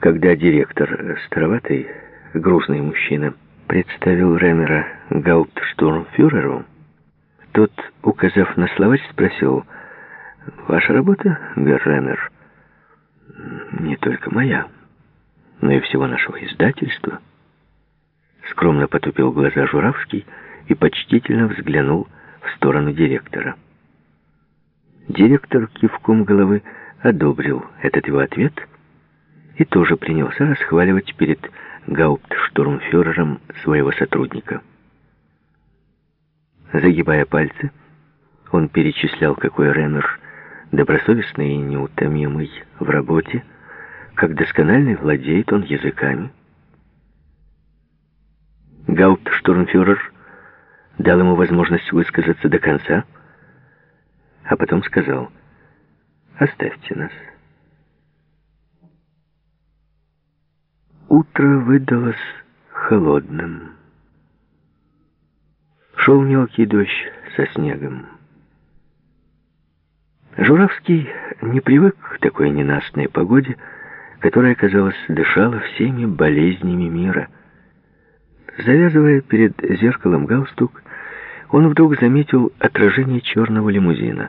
Когда директор, староватый, грузный мужчина, представил Ремера гауптштурмфюреру, тот, указав на словарь, спросил: «Ваша работа, герр Ремер?» «Не только моя, но и всего нашего издательства». Скромно потупил глаза Журавский и почтительно взглянул в сторону директора. Директор кивком головы одобрил этот его ответ и тоже принялся расхваливать перед гауптштурмфюрером своего сотрудника. Загибая пальцы, он перечислял, какой Ремер добросовестный и неутомимый в работе, как досконально владеет он языками. Гауптштурмфюрер дал ему возможность высказаться до конца, а потом сказал: «Оставьте нас». Утро выдалось холодным. Шел мелкий дождь со снегом. Журавский не привык к такой ненастной погоде, которая, казалось, дышала всеми болезнями мира. Завязывая перед зеркалом галстук, он вдруг заметил отражение черного лимузина.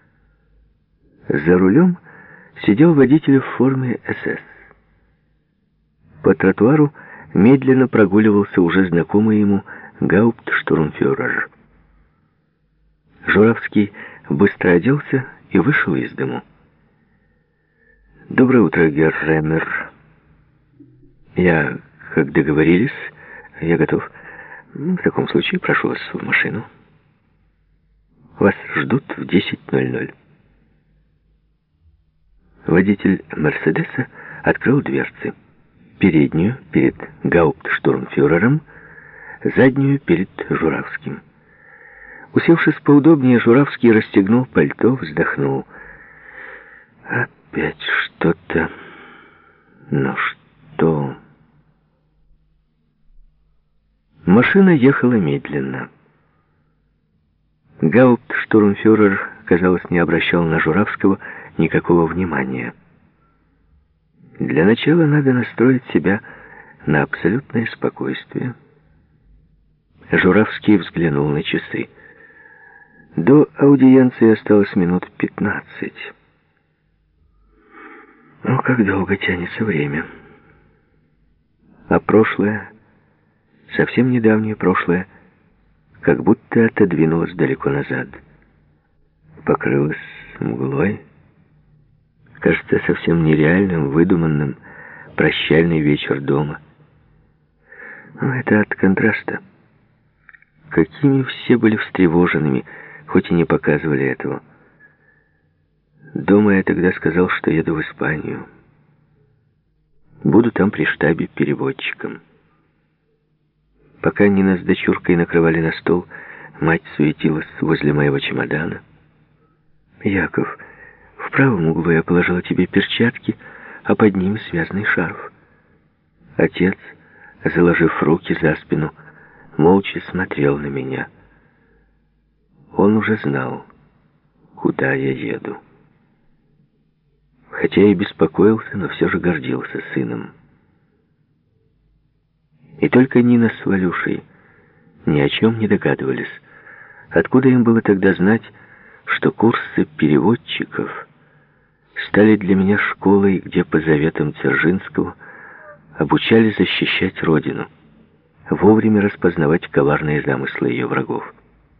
За рулем сидел водитель в форме СС. По тротуару медленно прогуливался уже знакомый ему гауптштурмфюрер. Журавский быстро оделся и вышел из дому. «Доброе утро, герр Ремер. Я, как договорились, я готов. В таком случае прошу вас в машину. Вас ждут в 10:00. Водитель «Мерседеса» открыл дверцы. Переднюю перед гауптштурмфюрером, заднюю перед Журавским. Усевшись поудобнее, Журавский расстегнул пальто, вздохнул. Опять что-то... Но что... Машина ехала медленно. Гауптштурмфюрер, казалось, не обращал на Журавского никакого внимания. Для начала надо настроить себя на абсолютное спокойствие. Журавский взглянул на часы. До аудиенции осталось минут 15. Ну, как долго тянется время. А прошлое, совсем недавнее прошлое, как будто отодвинулось далеко назад. Покрылось мглой. Кажется совсем нереальным, выдуманным прощальный вечер дома. Но это от контраста. Какими все были встревоженными, хоть и не показывали этого. Дома я тогда сказал, что еду в Испанию. Буду там при штабе переводчиком. Пока Нина с дочуркой накрывали на стол, мать суетилась возле моего чемодана. «Яков, в правом углу я положила тебе перчатки, а под ними связанный шарф». Отец, заложив руки за спину, молча смотрел на меня. Он уже знал, куда я еду. Хотя и беспокоился, но все же гордился сыном. И только Нина с Валюшей ни о чем не догадывались. Откуда им было тогда знать, что курсы переводчиков стали для меня школой, где по заветам Дзержинского обучали защищать Родину, вовремя распознавать коварные замыслы ее врагов.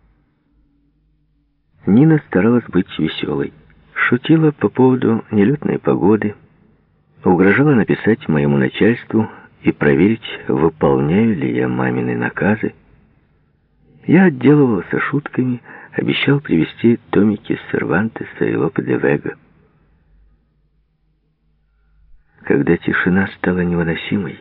Нина старалась быть веселой, шутила по поводу нелетной погоды, угрожала написать моему начальству и проверить, выполняю ли я мамины наказы. Я отделывался шутками, обещал привезти томики Сервантеса и Лопе де Вега. Когда тишина стала невыносимой,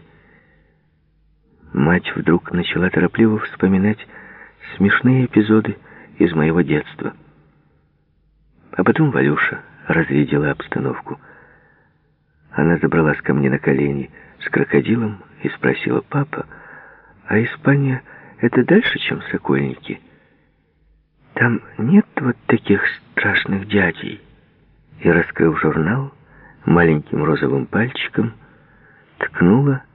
мать вдруг начала торопливо вспоминать смешные эпизоды из моего детства. А потом Валюша разрядила обстановку. Она забралась ко мне на колени с крокодилом и спросила: «Папа, а Испания — это дальше, чем Сокольники? Там нет вот таких страшных дядей?» И, раскрыв журнал, маленьким розовым пальчиком ткнула